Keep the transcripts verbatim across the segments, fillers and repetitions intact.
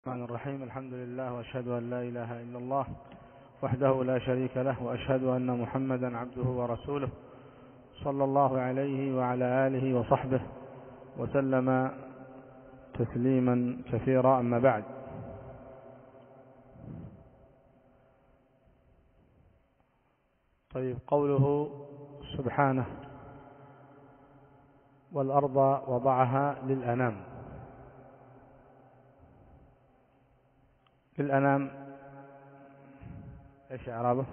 الرحمن الرحيم. الحمد لله وأشهد أن لا إله إلا الله وحده لا شريك له، وأشهد أن محمدا عبده ورسوله صلى الله عليه وعلى آله وصحبه وسلم تسليما كثيرا. أما بعد، طيب، قوله سبحانه: والأرض وضعها للأنام. للأنام ايش اعرابه؟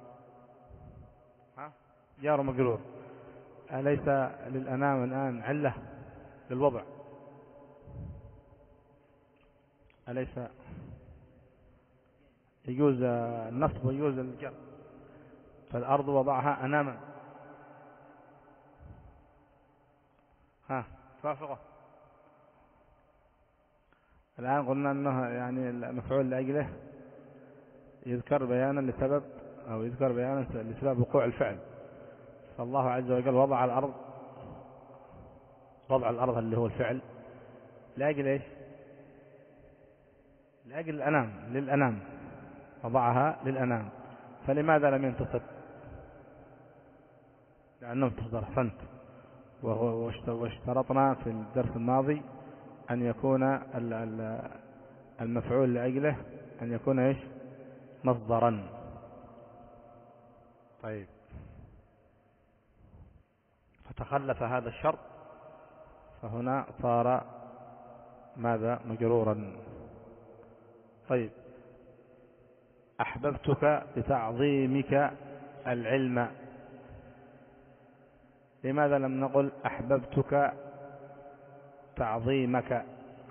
ها جار مجرور. أليس للأنام الآن علة للوضع؟ أليس يجوز النصب ويجوز الجر؟ فالأرض وضعها أناما. ها توافقه؟ الآن قلنا أنه يعني المفعول لأجله يذكر بيانا لسبب أو يذكر بيانا لسبب وقوع الفعل. فالله عز وجل وضع الأرض، وضع الأرض اللي هو الفعل، لأجل إيش؟ لأجل الأنام، للأنام، وضعها للأنام. فلماذا لم ينتصب؟ لأنه تصدر أحسنت. واشترطنا في الدرس الماضي أن يكون المفعول لأجله أن يكون إيش؟ مصدرا. طيب، فتخلف هذا الشرط، فهنا صار ماذا؟ مجرورا. طيب، أحببتك لتعظيمك العلم. لماذا لم نقل أحببتك تعظيمك؟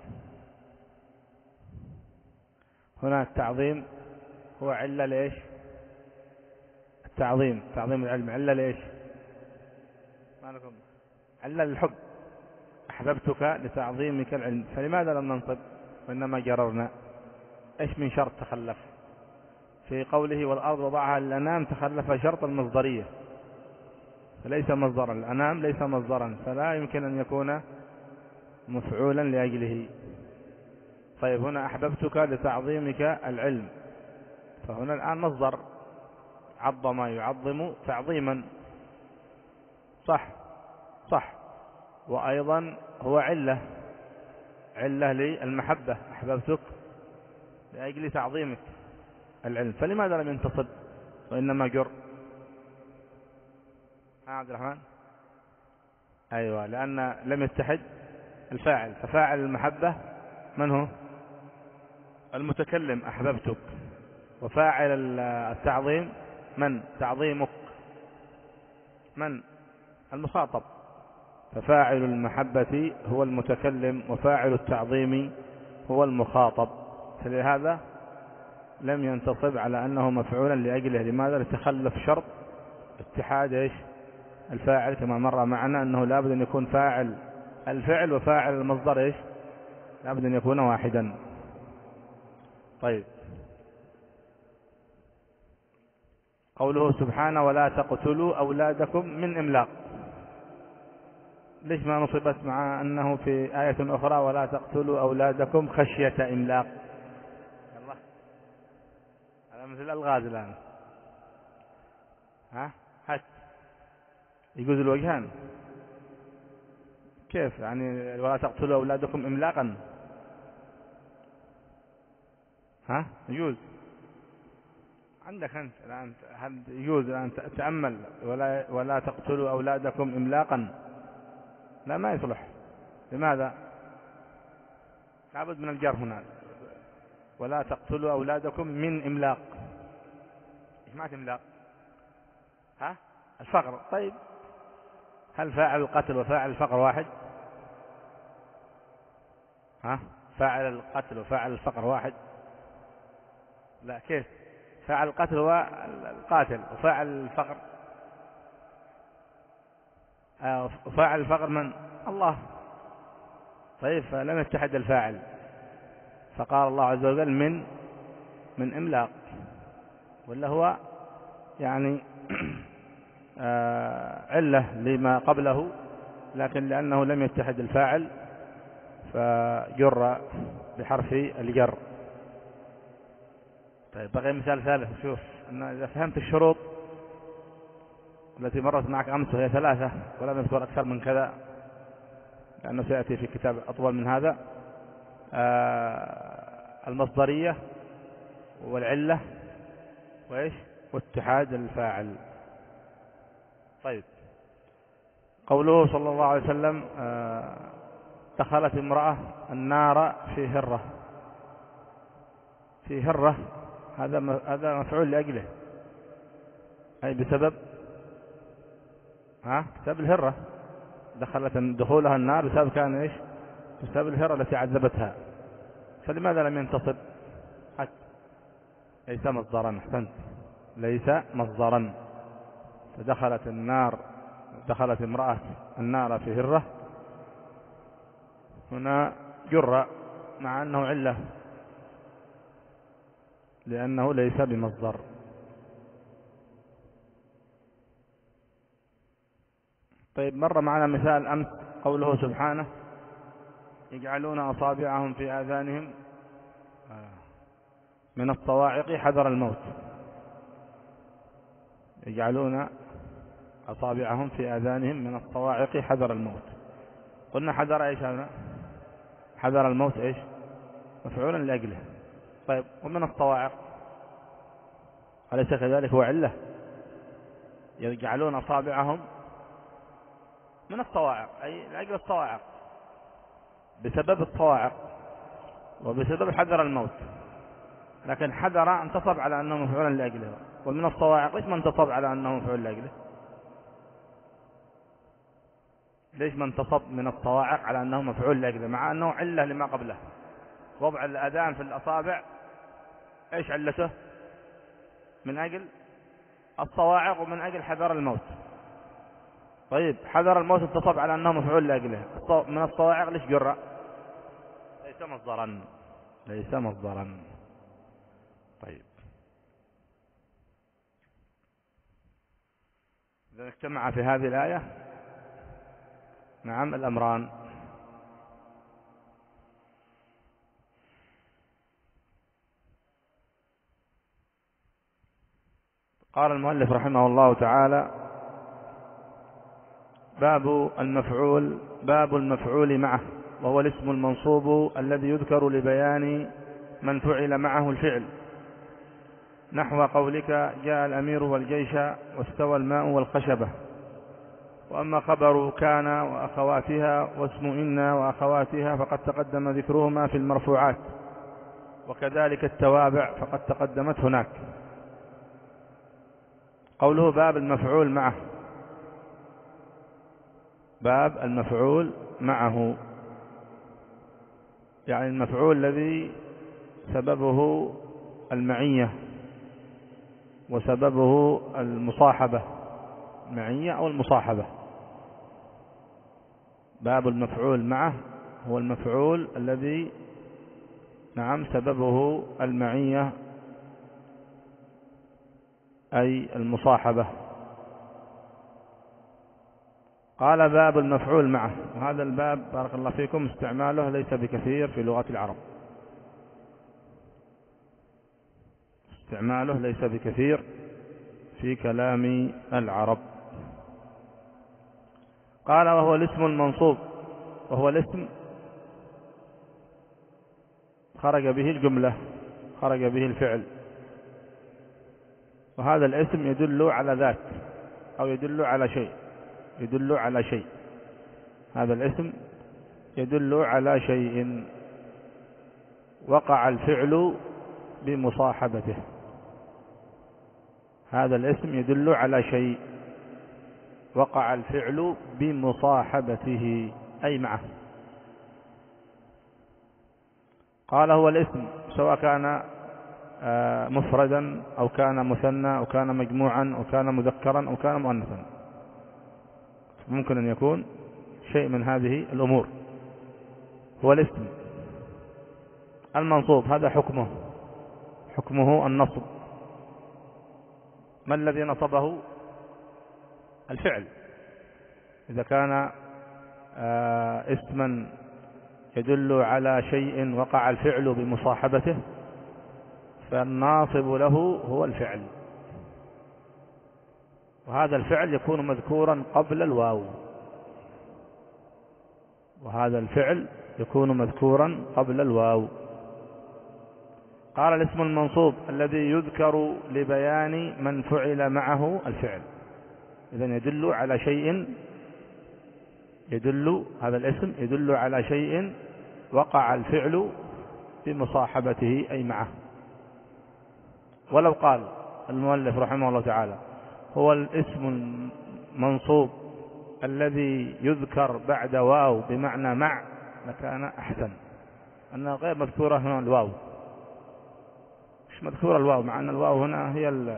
هنا التعظيم هو علة ليش؟ التعظيم، تعظيم العلم علة ليش؟ ما لكم علة للحب. أحببتك لتعظيمك العلم، فلماذا لم ننصب وإنما جررنا؟ إيش من شرط تخلف؟ في قوله والأرض وضعها للأنام تخلف شرط المصدرية، فليس مصدرا. الأنام ليس مصدرا، فلا يمكن أن يكون مفعولا لأجله. طيب، هنا أحببتك لتعظيمك العلم، فهنا الآن مصدر، عظم يعظم تعظيما، صح صح. وأيضا هو علة، علة للمحبة، أحببتك لأجل تعظيمك العلم. فلماذا لم ينتصب وإنما جر؟ ها عبد الرحمن؟ أيوة، لأن لم يتحد الفاعل، ففاعل المحبة من هو؟ المتكلم أحببتك. وفاعل التعظيم من؟ تعظيمك من؟ المخاطب. ففاعل المحبة هو المتكلم، وفاعل التعظيم هو المخاطب. فلهذا لم ينتصب على أنه مفعولا لأجله. لماذا؟ لتخلف شرط اتحاد إيش؟ الفاعل، كما مر معنا أنه لابد أن يكون فاعل الفعل وفاعل المصدر إيش؟ لابد أن يكون واحدا. طيب، قوله سبحانه ولا تقتلوا أولادكم من إملاق. ليش ما نصبت مع أنه في آية أخرى ولا تقتلوا أولادكم خشية إملاق؟ الله، هذا مثل الألغاز الآن. ها هات يجوز الوجهان. كيف يعني ولا تقتلوا أولادكم إملاقا؟ ها يجوز عندك أنت الآن، هل يجوز الآن تأمل ولا ولا تقتلوا أولادكم إملاقا؟ لا، ما يصلح. لماذا؟ لابد من الجر هنا. ولا تقتلوا أولادكم من إملاق. إيش معنى إملاق؟ ها الفقر. طيب، هل فاعل القتل وفاعل الفقر واحد؟ ها فاعل القتل وفاعل الفقر واحد؟ لا، كيف؟ فاعل القتل هو القاتل، وفاعل الفقر آه وفاعل الفقر من؟ الله. طيب، فلم يتحد الفاعل، فقال الله عز وجل من من إملاق، ولا هو يعني آه علة لما قبله، لكن لأنه لم يتحد الفاعل فجر بحرف الجر. طيب بقي مثال ثالث. شوف أن إذا فهمت الشروط التي مرت معك أمس وهي ثلاثة ولم يذكر أكثر من كذا لأنه سيأتي في كتاب أطول من هذا، آه المصدرية والعلة وإيش واتحاد الفاعل. طيب قوله صلى الله عليه وسلم آه دخلت امرأة النار في هرة. في هرة هذا هذا مفعول لأجله، أي بسبب ها بسبب الهرة. دخلت دخولها النار بسبب كان إيش بسبب الهرة التي عذبتها. فلماذا لم ينتصب؟ حتى ليس مصدرا. أحسنت، ليس مصدرا. فدخلت النار دخلت امرأة النار في هرة، هنا جر مع أنه علة لأنه ليس بمصدر. طيب مر معنا مثال أمس قوله سبحانه يجعلون أصابعهم في آذانهم من الصواعق حذر الموت. يجعلون أصابعهم في آذانهم من الصواعق حذر الموت. قلنا حذر إيش هذا؟ حذر الموت إيش مفعولا لأجله. طيب ومن الصواعق أليس كذلك هو علة؟ يجعلون أصابعهم من الصواعق أي لأجل الصواعق، بسبب الصواعق وبسبب حذر الموت. لكن حذر انتصب على أنه مفعولا لأجله، ومن الصواعق ليش ما انتصب على أنه مفعول لأجله؟ ليش ما انتصب من الصواعق على أنه مفعول لأجله مع أنه علة لما قبله؟ وضع الأذان في الأصابع إيش علته؟ من أجل الصواعق ومن أجل حذر الموت. طيب حذر الموت انتصب على أنه مفعول لأجله، من الصواعق ليش جرأ؟ ليس مصدرا ليس مصدرا. طيب إذا اجتمع في هذه الآية نعم الأمران. قال المؤلف رحمه الله تعالى باب المفعول باب المفعول معه، وهو الاسم المنصوب الذي يذكر لبيان من فعل معه الفعل، نحو قولك جاء الأمير والجيش واستوى الماء والخشبة. وأما خبر كان وأخواتها واسم إن وأخواتها فقد تقدم ذكرهما في المرفوعات، وكذلك التوابع فقد تقدمت هناك. قوله باب المفعول معه، باب المفعول معه يعني المفعول الذي سببه المعية وسببه المصاحبة، المعية أو المصاحبة. باب المفعول معه هو المفعول الذي نعم سببه المعية أي المصاحبة. قال باب المفعول معه، وهذا الباب بارك الله فيكم استعماله ليس بكثير في لغة العرب، استعماله ليس بكثير في كلام العرب. قال وهو الاسم المنصوب، وهو الاسم خرج به الجملة، خرج به الفعل، وهذا الاسم يدل على ذات أو يدل على شيء، يدل على شيء. هذا الاسم يدل على شيء وقع الفعل بمصاحبته. هذا الاسم يدل على شيء وقع الفعل بمصاحبته أي معه. قال هو الاسم سواء كان مفردا أو كان مثنى أو كان مجموعا أو كان مذكرا أو كان مؤنثا، ممكن أن يكون شيء من هذه الأمور. هو الاسم المنصوب، هذا حكمه، حكمه النصب. ما الذي نصبه؟ الفعل. إذا كان اسما يدل على شيء وقع الفعل بمصاحبته فالناصب له هو الفعل، وهذا الفعل يكون مذكورا قبل الواو، وهذا الفعل يكون مذكورا قبل الواو. قال الاسم المنصوب الذي يذكر لبيان من فعل معه الفعل، إذن يدل على شيء، يدل هذا الاسم يدل على شيء وقع الفعل بمصاحبته أي معه. ولو قال المؤلف رحمه الله تعالى هو الاسم المنصوب الذي يذكر بعد واو بمعنى مع لكان أحسن، أنها غير مذكورة هنا الواو، مش مذكورة الواو، مع أن الواو هنا هي ال...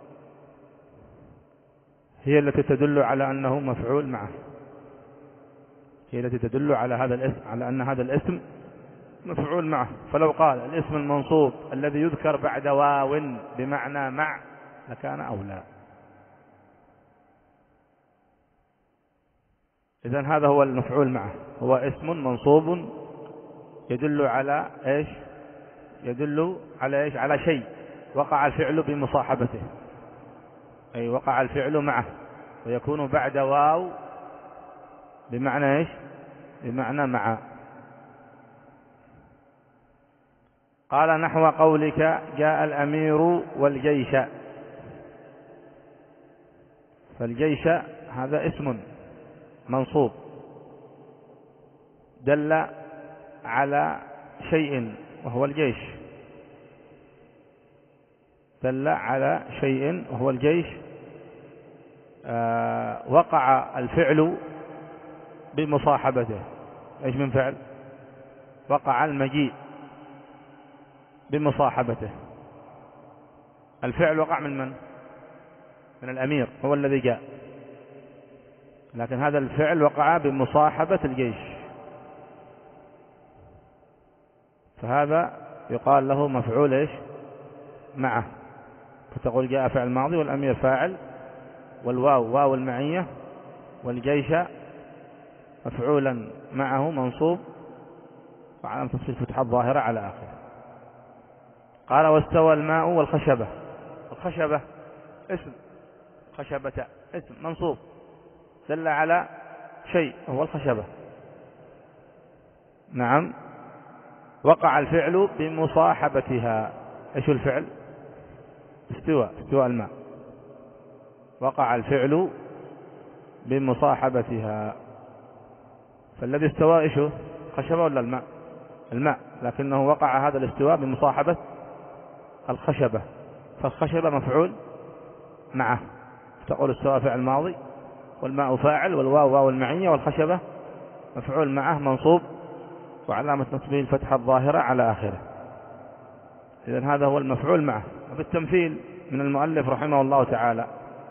هي التي تدل على أنه مفعول معه، هي التي تدل على هذا الاسم، على أن هذا الاسم مفعول معه. فلو قال الاسم المنصوب الذي يذكر بعد واو بمعنى مع لكان أولى. إذن هذا هو المفعول معه، هو اسم منصوب يدل على إيش؟ يدل على إيش؟ على شيء وقع الفعل بمصاحبته، أي وقع الفعل معه، ويكون بعد واو بمعنى إيش؟ بمعنى مع. قال نحو قولك جاء الأمير والجيش، فالجيش هذا اسم منصوب دل على شيء وهو الجيش، دل على شيء وهو الجيش. آه وقع الفعل بمصاحبته، ايش من فعل؟ وقع المجيء بمصاحبته. الفعل وقع من من؟ من الأمير، هو الذي جاء، لكن هذا الفعل وقع بمصاحبة الجيش، فهذا يقال له مفعول ايش؟ معه. فتقول جاء فعل ماضي والأمير فاعل، والواو واو المعية، والجيش مفعولا معه منصوب وعلامة تصريف فتحة الظاهرة على آخره. قال واستوى الماء والخشبة، الخشبة اسم، خشبة اسم منصوب دل على شيء هو الخشبة. نعم، وقع الفعل بمصاحبتها، ايش الفعل؟ استواء، استواء الماء، وقع الفعل بمصاحبتها. فالذي استوى ايش هو؟ خشبة ولا الماء؟ الماء، لكنه وقع هذا الاستواء بمصاحبة الخشبة، فالخشبة مفعول معه، تقول استوى فعل ماضي والماء فاعل والواو واو المعية والخشبة مفعول معه منصوب وعلامة نصبه الفتحة الظاهرة على آخره. إذن هذا هو المفعول معه. وبالتمثيل من المؤلف رحمه الله تعالى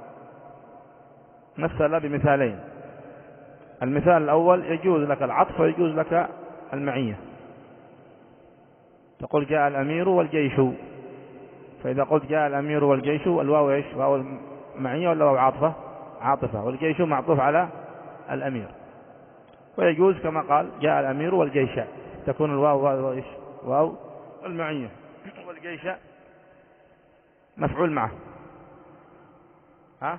مثل بمثالين. المثال الأول يجوز لك العطف ويجوز لك المعية، تقول جاء الأمير والجيش، فإذا قلت جاء الأمير والجيش الواو ايش؟ واو المعية ولا واو عاطفة؟ عاطفة، والجيش معطوف على الأمير. ويجوز كما قال جاء الأمير والجيش، تكون الواو واو ايش؟ واو المعية، والجيش مفعول معه. ها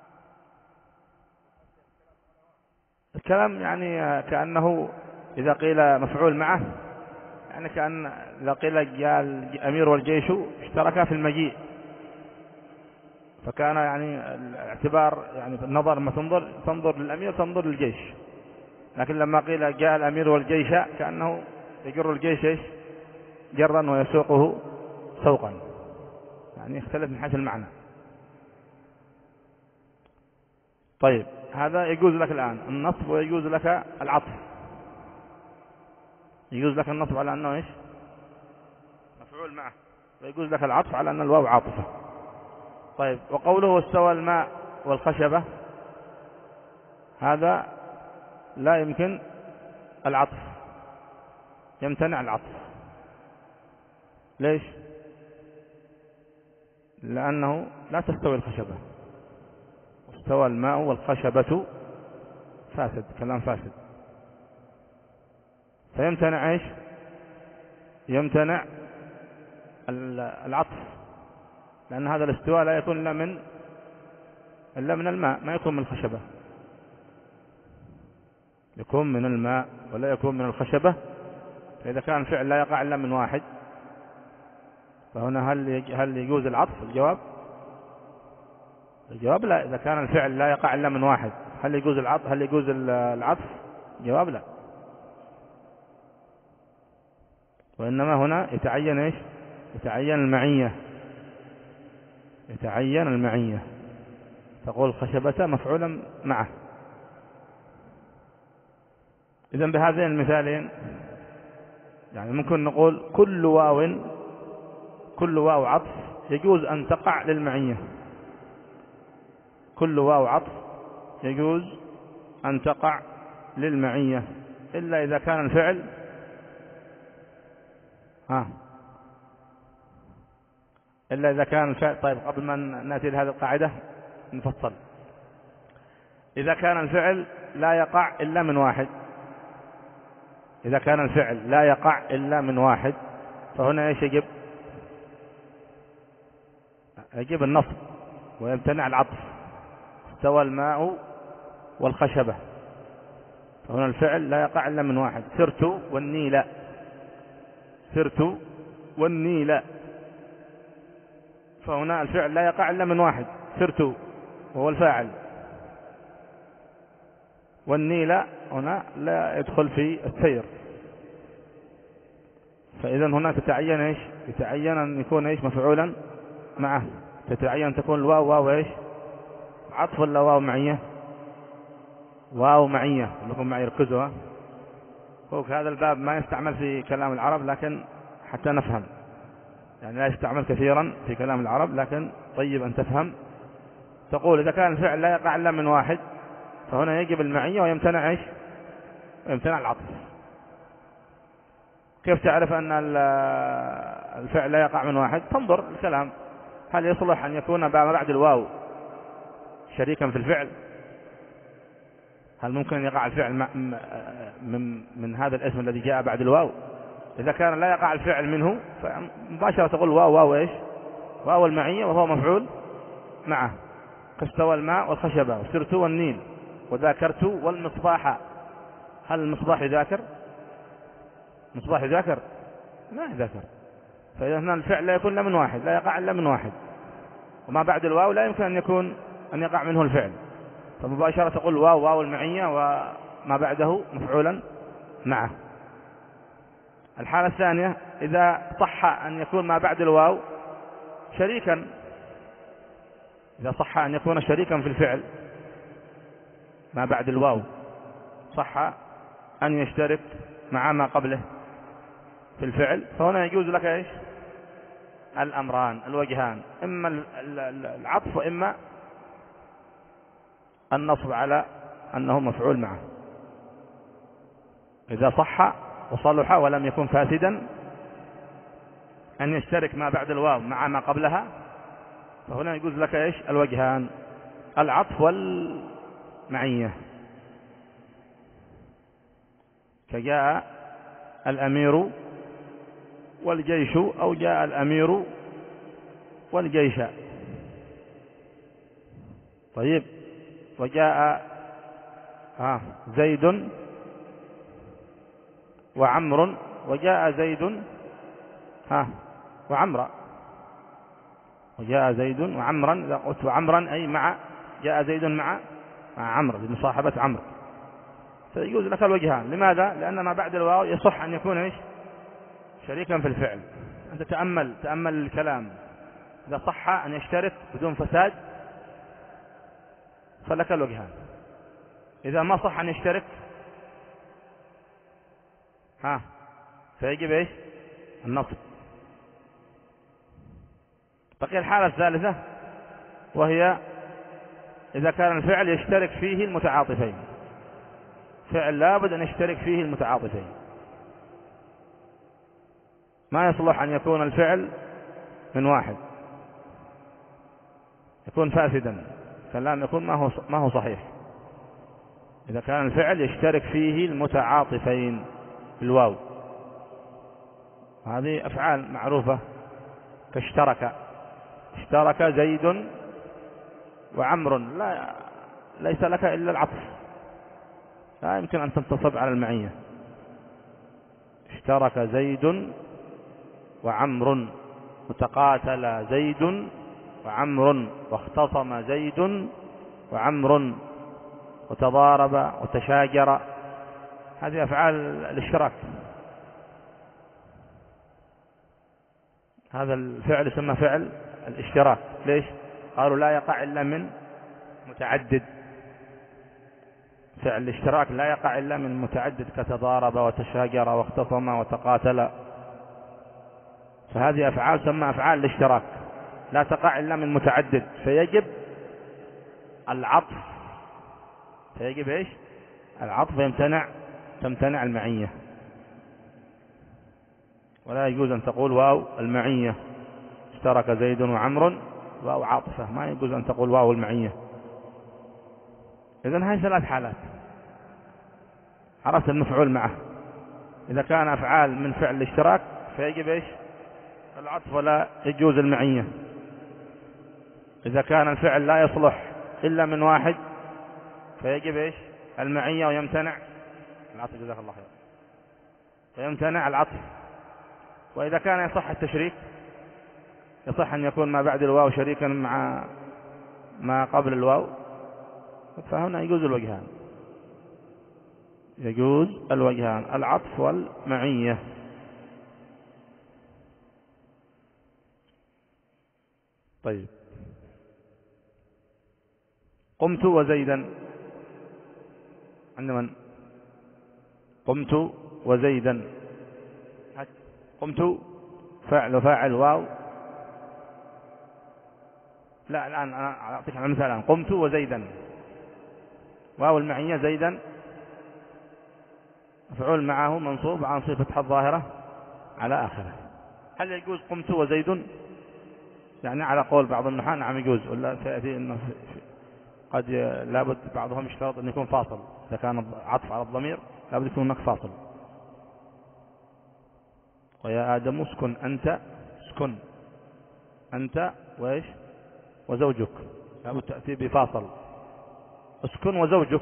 الكلام يعني كأنه إذا قيل مفعول معه يعني كأن إذا قيل جاء الأمير والجيش اشتركا في المجيء، فكان يعني الاعتبار يعني النظر لما تنظر تنظر للأمير تنظر للجيش، لكن لما قيل جاء الأمير والجيش كأنه يجر الجيش ايش؟ جرا ويسوقه سوقا، يعني يختلف من حيث المعنى. طيب هذا يجوز لك الآن النصب ويجوز لك العطف. يجوز لك النصب على أنه ايش؟ مفعول معه، ويجوز لك العطف على أن الواو عاطفة. طيب وقوله واستوى الماء والخشبة، هذا لا يمكن العطف، يمتنع العطف. ليش؟ لأنه لا تستوي الخشبة، استوى الماء والخشبة فاسد، كلام فاسد، فيمتنع ايش؟ يمتنع العطف، لأن هذا الاستواء لا يكون إلا من إلا من الماء، ما يكون من الخشبة، يكون من الماء ولا يكون من الخشبة. فإذا كان الفعل لا يقع إلا من واحد، فهنا هل هل يجوز العطف؟ الجواب الجواب لا. إذا كان الفعل لا يقع إلا من واحد، هل يجوز العطف؟ هل يجوز العطف؟ الجواب لا. وإنما هنا يتعين إيش؟ يتعين المعية، يتعين المعية. تقول خشبة مفعولا معه. إذن بهذين المثالين يعني ممكن نقول كل واو كل واو عطف يجوز أن تقع للمعية، كل واو عطف يجوز أن تقع للمعية، إلا إذا كان الفعل ها إلا إذا كان الفعل. طيب قبل ما نأتي لهذه القاعدة نفصل. إذا كان الفعل لا يقع إلا من واحد، إذا كان الفعل لا يقع إلا من واحد، فهنا إيش يجب؟ يجب النصب ويمتنع العطف. استوى الماء والخشبة، فهنا الفعل لا يقع إلا من واحد. سرت والنيل، سرت والنيل، فهنا الفعل لا يقع إلا من واحد، سرت وهو الفاعل، والنيل هنا لا يدخل في السير. فإذا هنا تتعين إيش؟ يتعين أن يكون إيش؟ مفعولا معه. تتعين أن تكون الواو واو إيش؟ عطف ولا واو معية؟ واو معية. لكم معي ركزوا، فوق هذا الباب ما يستعمل في كلام العرب، لكن حتى نفهم، يعني لا يستعمل كثيرا في كلام العرب، لكن طيب أن تفهم. تقول إذا كان الفعل لا يقع إلا من واحد، فهنا يجب المعية ويمتنع إيش؟ ويمتنع العطف. كيف تعرف أن الفعل لا يقع من واحد؟ تنظر الكلام، هل يصلح أن يكون بعد الواو شريكا في الفعل؟ هل ممكن أن يقع الفعل من, من هذا الاسم الذي جاء بعد الواو؟ إذا كان لا يقع الفعل منه، فمباشرة تقول واو واو إيش؟ واو المعية، وهو مفعول معه. كاستوى الماء والخشبة، وسرت والنيل، وذاكرت والمصباح. هل المصباح يذاكر؟ مصباح يذاكر؟ ما يذاكر. فإذا هنا الفعل لا يكون إلا من واحد، لا يقع إلا من واحد، وما بعد الواو لا يمكن أن يكون أن يقع منه الفعل، فمباشرة تقول واو واو المعية وما بعده مفعولا معه. الحالة الثانية إذا صح أن يكون ما بعد الواو شريكا، إذا صح أن يكون شريكا في الفعل ما بعد الواو، صح أن يشترك مع ما قبله في الفعل، فهنا يجوز لك إيش؟ الأمران الوجهان، إما العطف وإما النصب على أنه مفعول معه. إذا صح وصلح ولم يكن فاسدا أن يشترك ما بعد الواو مع ما قبلها، فهنا يجوز لك إيش؟ الوجهان، العطف والمعية. فجاء الأمير والجيش، أو جاء الأمير والجيش. طيب، وجاء آه زيد وعمر، وجاء زيد ها وعمرا، وجاء زيد وعمرا. إذا قلت عمرا أي مع، جاء زيد مع مع عمرو بمصاحبة عمرو، فيجوز لك الوجهان. لماذا؟ لأن ما بعد الواو يصح أن يكون إيش؟ شريكا في الفعل. أنت تأمل تأمل الكلام، إذا صح أن يشترك بدون فساد فلك الوجهان، إذا ما صح أن يشترك ها فيجب إيش؟ النصب. بقي الحالة الثالثة، وهي إذا كان الفعل يشترك فيه المتعاطفين، فعل لابد أن يشترك فيه المتعاطفين، ما يصلح أن يكون الفعل من واحد، يكون فاسدا، كلام يكون ما هو ما هو صحيح. إذا كان الفعل يشترك فيه المتعاطفين بالواو، هذه أفعال معروفة كاشترك، اشترك زيد وعمر، لا ليس لك إلا العطف، لا يمكن أن تنتصب على المعية. اشترك زيد وعمر، وتقاتل زيد وعمر، واختصم زيد وعمر، وتضارب وتشاجر، هذه أفعال الاشتراك. هذا الفعل يسمى فعل الاشتراك. ليش؟ قالوا لا يقع إلا من متعدد. فعل الاشتراك لا يقع إلا من متعدد، كتضارب وتشاجر واختصم وتقاتل. فهذه أفعال تسمى أفعال الاشتراك، لا تقع إلا من متعدد، فيجب العطف، فيجب إيش؟ العطف، يمتنع تمتنع المعية. ولا يجوز أن تقول واو المعية، اشترك زيد وعمر واو عاطفة، ما يجوز أن تقول واو المعية. إذن هاي ثلاث حالات، عرفت المفعول معه. إذا كان أفعال من فعل الاشتراك فيجب إيش؟ العطف، ولا يجوز المعية. إذا كان الفعل لا يصلح إلا من واحد فيجب إيش؟ المعية، ويمتنع العطف، جزاك الله خير، ويمتنع العطف. وإذا كان يصح التشريك، يصح أن يكون ما بعد الواو شريكا مع ما قبل الواو، فهنا يجوز الوجهان، يجوز الوجهان، العطف والمعية. طيب، قمت وزيدا، عند من؟ قمت وزيدا، قمت فعل وفاعل واو، لا الآن أنا أعطيك مثال الآن. قمت وزيدا، واو المعية، زيدا مفعول معه منصوب عن صفة الظاهرة على آخره. هل يجوز قمت وزيد؟ يعني على قول بعض النحاة نعم يجوز، ولا سيأتي أنه قد لابد بعضهم يشترط أن يكون فاصل، إذا كان عطف على الضمير لابد يكون هناك فاصل. ويا آدم اسكن أنت، اسكن أنت وإيش؟ وزوجك، لابد تأتي بفاصل، اسكن وزوجك،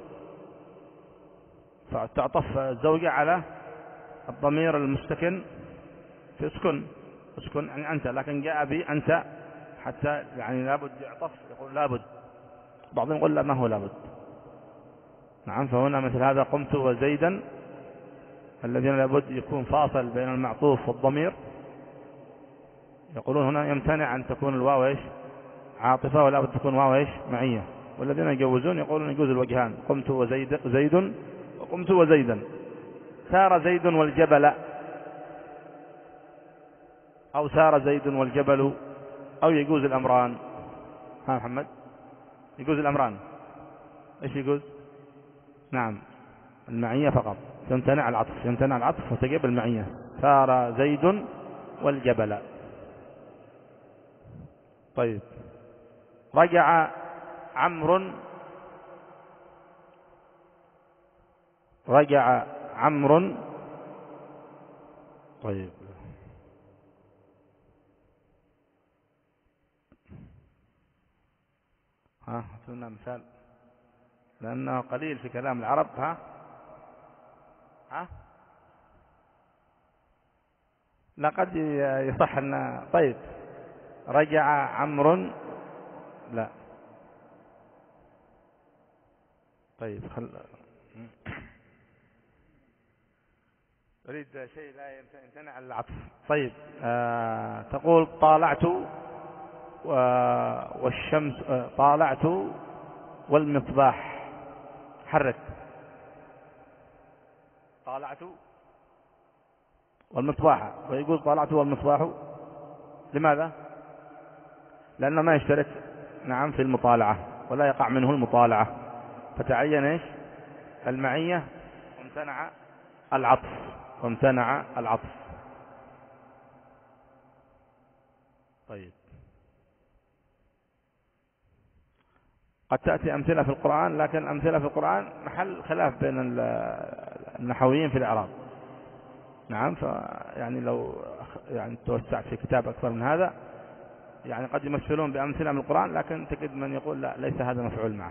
فتعطف الزوجة على الضمير المستكن في اسكن، اسكن يعني أنت، لكن جاء بي أنت حتى يعني لابد يعطف، يقول لابد، بعضهم يقول لا ما هو لابد. نعم، فهنا مثل هذا قمت وزيدا، الذين لابد يكون فاصل بين المعطوف والضمير، يقولون هنا يمتنع أن تكون الواو إيش؟ عاطفة، ولا بد تكون واو إيش؟ معية. والذين يجوزون يقولون يجوز الوجهان، قمت وزيد زيد وقمت وزيدا. سار زيد والجبل، أو سار زيد والجبل، أو يجوز الأمران. ها محمد، يجوز الأمران. إيش يجوز؟ نعم، المعية فقط، يمتنع العطف، يمتنع العطف وتجب المعية. سار زيد والجبل. طيب، رجع عمرو، رجع عمرو. طيب، ها هاتوا مثال، لأنه قليل في كلام العرب. ها ها لقد يصح أن، طيب، رجع عمرو، لا، طيب خل أريد شيء لا يمتنع العطف. طيب، آه تقول طالعت والشمس، آه طالعت والمصباح، حرك، طالعت والمصباح، ويقول طالعت والمصباح، لماذا؟ لأنه ما يشترك نعم في المطالعة، ولا يقع منه المطالعة، فتعين إيش؟ المعية، وامتنع العطف، وامتنع العطف. طيب، قد تأتي أمثلة في القرآن، لكن أمثلة في القرآن محل خلاف بين النحويين في الإعراب. نعم، فيعني لو يعني توسعت في كتاب أكثر من هذا، يعني قد يمثلون بأمثلة من القرآن، لكن تجد من يقول لا ليس هذا مفعول معه.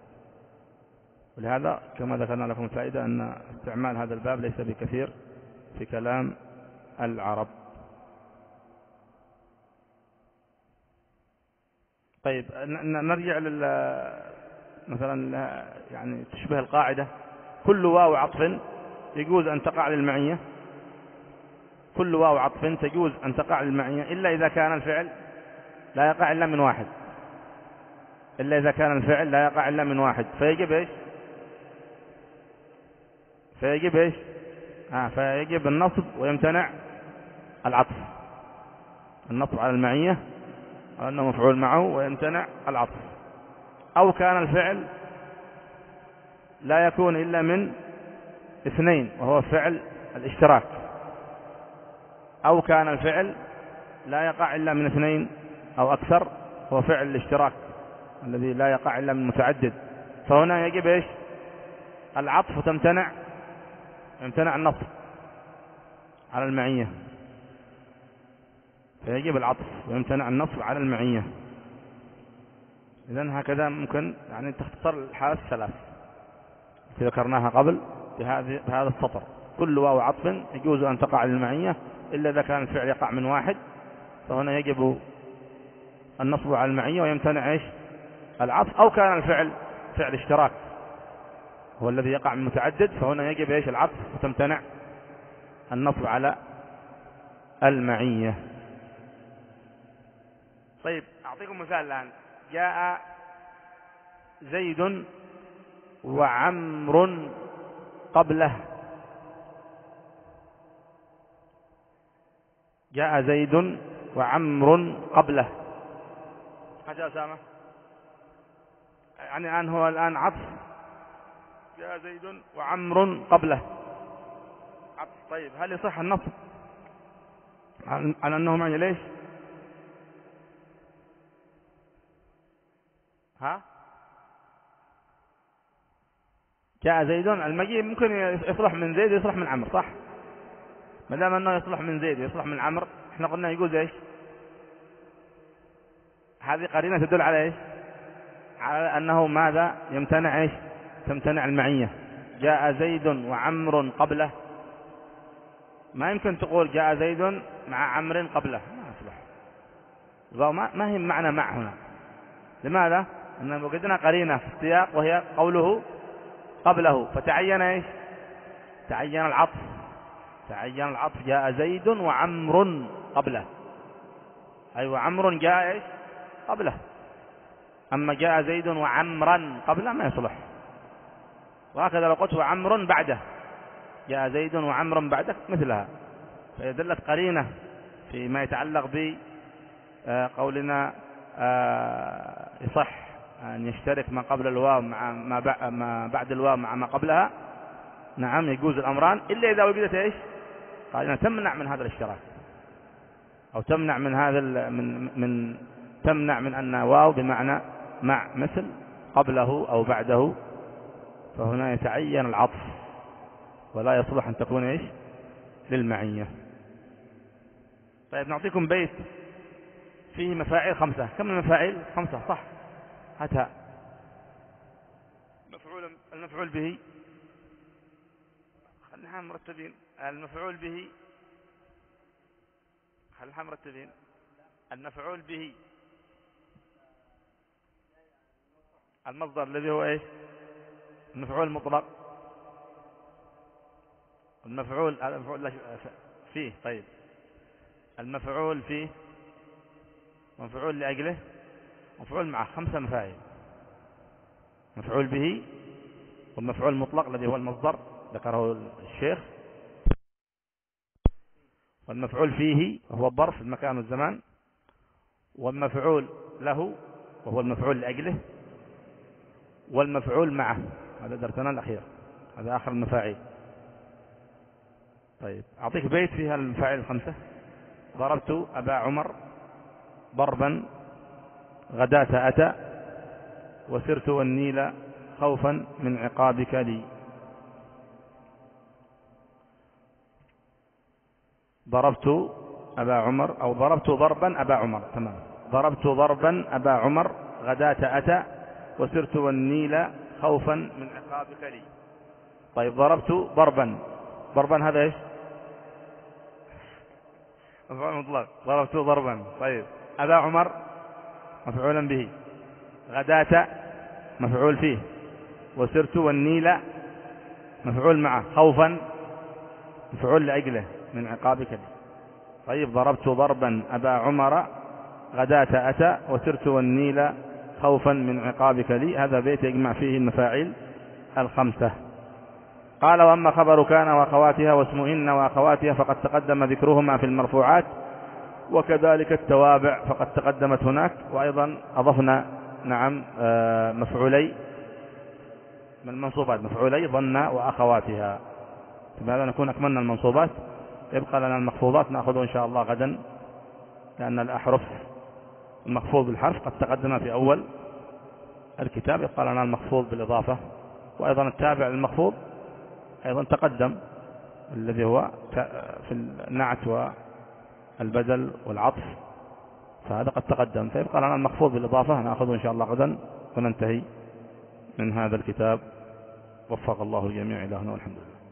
ولهذا كما ذكرنا لكم فائدة أن استعمال هذا الباب ليس بكثير في كلام العرب. طيب نرجع لل مثلا يعني تشبه القاعدة كل واو عطف يجوز أن تقع للمعية، كل واو عطف تجوز أن تقع للمعية إلا إذا كان الفعل لا يقع إلا من واحد، إلا إذا كان الفعل لا يقع إلا من واحد، فيجب إيش فيجب إيش آه فيجب النصب ويمتنع العطف، النصب على المعية أنه مفعول معه ويمتنع العطف. أو كان الفعل لا يكون إلا من اثنين وهو فعل الاشتراك، أو كان الفعل لا يقع إلا من اثنين أو أكثر هو فعل الاشتراك الذي لا يقع إلا من متعدد، فهنا يجب إيش العطف وتمتنع يمتنع النصب على المعية، فيجب العطف ويمتنع النصب على المعية. إذن هكذا ممكن يعني تختصر الحالة الثلاث التي ذكرناها قبل بهذا السطر. كل واو عطف يجوز أن تقع للمعية إلا إذا كان الفعل يقع من واحد، فهنا يجب النصب على المعية ويمتنع إيش العطف. أو كان الفعل فعل اشتراك هو الذي يقع من متعدد، فهنا يجب إيش العطف وتمتنع النصب على المعية. طيب أعطيكم مثال الآن. جاء زيد وعمر قبله. جاء زيد وعمر قبله. حاجة أسامة يعني الآن هو الآن عطف جاء زيد وعمر قبله عطف. طيب هل يصح النصب على أنه معنى ليش ها جاء زيد المجيء ممكن يصلح من زيد ويصلح من عمرو صح؟ ما دام انه يصلح من زيد ويصلح من عمرو احنا قلنا يجوز ايش؟ هذه قرينة تدل على ايش؟ على انه ماذا يمتنع ايش؟ تمتنع المعية. جاء زيد وعمر قبله، ما يمكن تقول جاء زيد مع عمرو قبله، ما يصلح، ما هي معنى مع هنا. لماذا؟ أننا وجدنا قرينة في السياق وهي قوله قبله، فتعين ايش؟ تعين العطف، تعين العطف. جاء زيد وعمر قبله، أي وعمر جاء ايش؟ قبله. أما جاء زيد وعمرا قبله ما يصلح. وهكذا لو قلت وعمر بعده، جاء زيد وعمر بعده مثلها، فيدلت قرينة فيما يتعلق بقولنا يصح أن يشترك ما قبل الواو مع ما بعد الواو مع ما قبلها. نعم يجوز الأمران إلا إذا وجدت إيش؟ قال تمنع من هذا الاشتراك، أو تمنع من هذا من من تمنع من أن واو بمعنى مع مثل قبله أو بعده، فهنا يتعين العطف ولا يصلح أن تكون إيش؟ للمعية. طيب نعطيكم بيت فيه مفاعيل خمسة. كم المفاعيل؟ خمسة صح؟ هاتها. مفعول المفعول به، خلينا مرتبين. المفعول به خلينا مرتبين. المفعول به المصدر الذي هو ايش؟ المفعول المطلق. المفعول هذا المفعول فيه. طيب المفعول فيه، مفعول لأجله، مفعول معه. خمسة مفاعيل: مفعول به، والمفعول المطلق الذي هو المصدر ذكره الشيخ، والمفعول فيه وهو الظرف المكان والزمان، والمفعول له وهو المفعول لأجله، والمفعول معه هذا درسنا الأخير، هذا آخر المفاعيل. طيب أعطيك بيت فيها المفاعيل الخمسة. ضربت أبا عمر ضربا غداة أتى، وسرت والنيل خوفا من عقابك لي. ضربت أبا عمر، أو ضربت ضربا أبا عمر. تمام. ضربت ضربا أبا عمر غداة أتى وسرت والنيل خوفا من عقابك لي. طيب ضربت ضربا، ضربا هذا ايش؟ مفعول مطلق. ضربت ضربا. طيب أبا عمر مفعولا به، غداة مفعول فيه، وسرت والنيل مفعول معه، خوفا مفعول لأجله من عقابك لي. طيب ضربت ضربا أبا عمر غداة أتى وسرت والنيل خوفا من عقابك لي. هذا بيت يجمع فيه المفاعيل الخمسة. قال وأما خبر كان وأخواتها واسم إن وأخواتها فقد تقدم ذكرهما في المرفوعات، وكذلك التوابع فقد تقدمت هناك. وأيضا أضفنا نعم مفعولي من المنصوبات، مفعولي ظن وأخواتها. بهذا نكون أكملنا المنصوبات. يبقى لنا المخفوضات نأخذه إن شاء الله غدا، لأن الأحرف المخفوض بالحرف قد تقدم في أول الكتاب. يبقى لنا المخفوض بالإضافة، وأيضا التابع للمخفوض أيضا تقدم، الذي هو في النعت والبدل والعطف، فهذا قد تقدم. فيبقى لنا المخفوض بالإضافة نأخذه إن شاء الله غدا وننتهي من هذا الكتاب. وفق الله الجميع إلهنا والحمد لله.